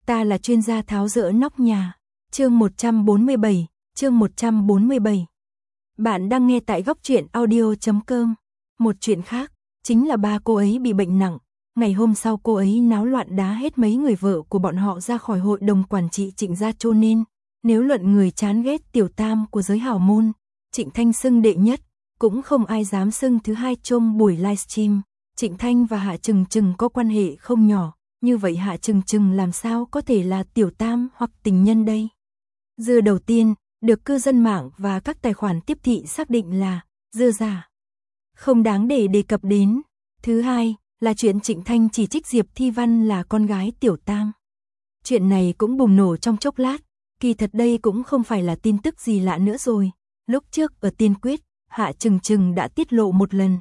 Ta là chuyên gia tháo dỡ nóc nhà. Chương 147, chương 147. Bạn đang nghe tại góc truyện audio.com. Một chuyện khác, chính là ba cô ấy bị bệnh nặng. Ngày hôm sau cô ấy náo loạn đá hết mấy người vợ của bọn họ ra khỏi hội đồng quản trị Trịnh gia, cho nên nếu luận người chán ghét tiểu tam của giới hào môn, Trịnh Thanh xưng đệ nhất, cũng không ai dám xưng thứ hai. Trong buổi livestream, Trịnh Thanh và Hạ Trừng Trừng có quan hệ không nhỏ, như vậy Hạ Trừng Trừng làm sao có thể là tiểu tam hoặc tình nhân đây? Dưa đầu tiên, được cư dân mạng và các tài khoản tiếp thị xác định là dưa giả, không đáng để đề cập đến. Thứ hai, là chuyện Trịnh Thanh chỉ trích Diệp Thi Văn là con gái tiểu tam. Chuyện này cũng bùng nổ trong chốc lát, kỳ thật đây cũng không phải là tin tức gì lạ nữa rồi. Lúc trước ở Tiên Quyết, Hạ Trừng Trừng đã tiết lộ một lần.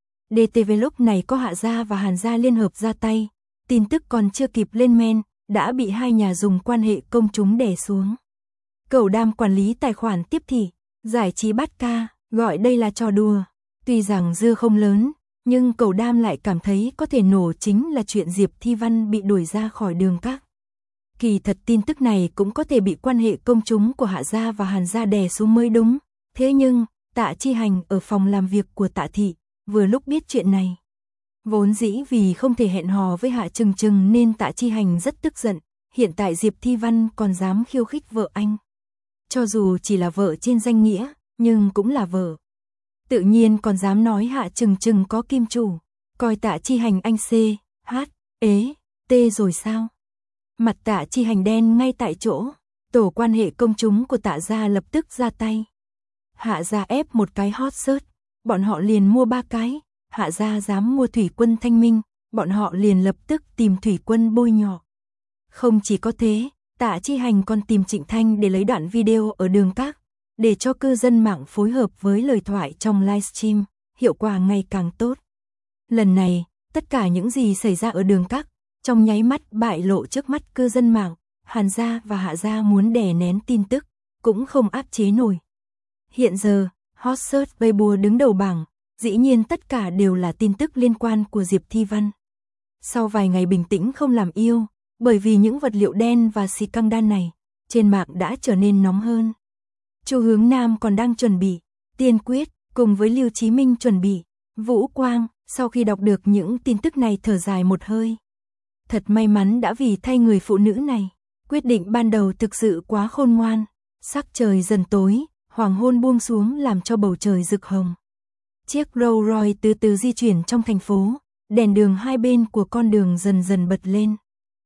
DTV lúc này có Hạ gia và Hàn gia liên hợp ra tay, tin tức còn chưa kịp lên men, đã bị hai nhà dùng quan hệ công chúng đè xuống. Cẩu Đam quản lý tài khoản tiếp thị, giải trí bát ca, gọi đây là trò đùa. Tuy rằng dưa không lớn, nhưng Cẩu Đam lại cảm thấy có thể nổ chính là chuyện Diệp Thi Văn bị đuổi ra khỏi Đường Các. Kỳ thật tin tức này cũng có thể bị quan hệ công chúng của Hạ gia và Hàn gia đè xuống mới đúng. Thế nhưng, Tạ Chi Hành ở phòng làm việc của Tạ Thị, vừa lúc biết chuyện này. Vốn dĩ vì không thể hẹn hò với Hạ Trừng Trừng nên Tạ Chi Hành rất tức giận, hiện tại Diệp Thi Văn còn dám khiêu khích vợ anh. Cho dù chỉ là vợ trên danh nghĩa, nhưng cũng là vợ. Tự nhiên còn dám nói Hạ Trừng Trừng có kim chủ, coi Tạ Chi Hành anh C, H, ế, T rồi sao? Mặt Tạ Chi Hành đen ngay tại chỗ, tổ quan hệ công chúng của Tạ gia lập tức ra tay. Hạ gia ép một cái hot search, bọn họ liền mua 3 cái, Hạ gia dám mua Thủy Quân Thanh Minh, bọn họ liền lập tức tìm Thủy Quân bôi nhọ. Không chỉ có thế, Tạ Chi Hành còn tìm Trịnh Thanh để lấy đoạn video ở Đường Các, để cho cư dân mạng phối hợp với lời thoại trong livestream, hiệu quả ngày càng tốt. Lần này, tất cả những gì xảy ra ở Đường Các, trong nháy mắt bại lộ trước mắt cư dân mạng, Hàn gia và Hạ gia muốn đè nén tin tức, cũng không áp chế nổi. Hiện giờ, hot search Weibo đứng đầu bảng, dĩ nhiên tất cả đều là tin tức liên quan của Diệp Thi Văn. Sau vài ngày bình tĩnh không làm yêu, bởi vì những vật liệu đen và xì căng đan này, trên mạng đã trở nên nóng hơn. Chu Hướng Nam còn đang chuẩn bị, Tiên Quyết, cùng với Lưu Chí Minh chuẩn bị, Vũ Quang, sau khi đọc được những tin tức này thở dài một hơi. Thật may mắn đã vì thay người phụ nữ này, quyết định ban đầu thực sự quá khôn ngoan. Sắc trời dần tối, hoàng hôn buông xuống làm cho bầu trời rực hồng. Chiếc Rolls Royce từ từ di chuyển trong thành phố, đèn đường hai bên của con đường dần dần bật lên.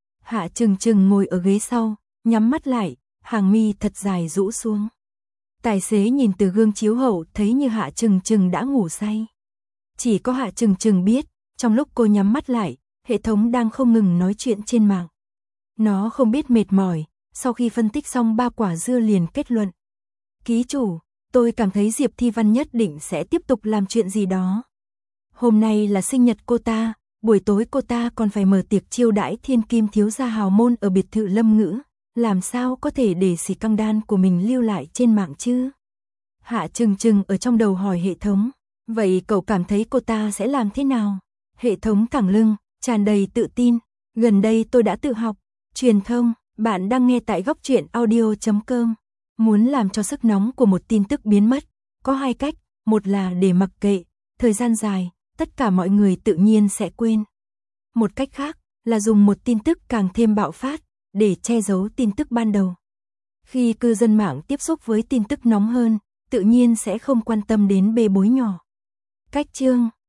Hạ Trừng Trừng ngồi ở ghế sau, nhắm mắt lại, hàng mi thật dài rũ xuống. Tài xế nhìn từ gương chiếu hậu thấy như Hạ Trừng Trừng đã ngủ say. Chỉ có Hạ Trừng Trừng biết, trong lúc cô nhắm mắt lại, hệ thống đang không ngừng nói chuyện trên mạng. Nó không biết mệt mỏi, sau khi phân tích xong 3 quả dưa liền kết luận. Ký chủ, tôi cảm thấy Diệp Thi Văn nhất định sẽ tiếp tục làm chuyện gì đó. Hôm nay là sinh nhật cô ta, buổi tối cô ta còn phải mở tiệc chiêu đãi thiên kim thiếu gia hào môn ở biệt thự Lâm Ngữ, làm sao có thể để xì căng đan của mình lưu lại trên mạng chứ? Hạ Trừng Trừng ở trong đầu hỏi hệ thống, vậy cậu cảm thấy cô ta sẽ làm thế nào? Hệ thống thẳng lưng, tràn đầy tự tin, gần đây tôi đã tự học, truyền thông, bạn đang nghe tại góc truyện audio.com. Muốn làm cho sức nóng của một tin tức biến mất, có 2 cách, một là để mặc kệ, thời gian dài, tất cả mọi người tự nhiên sẽ quên. Một cách khác là dùng một tin tức càng thêm bạo phát, để che giấu tin tức ban đầu. Khi cư dân mạng tiếp xúc với tin tức nóng hơn, tự nhiên sẽ không quan tâm đến bê bối nhỏ. Cách chương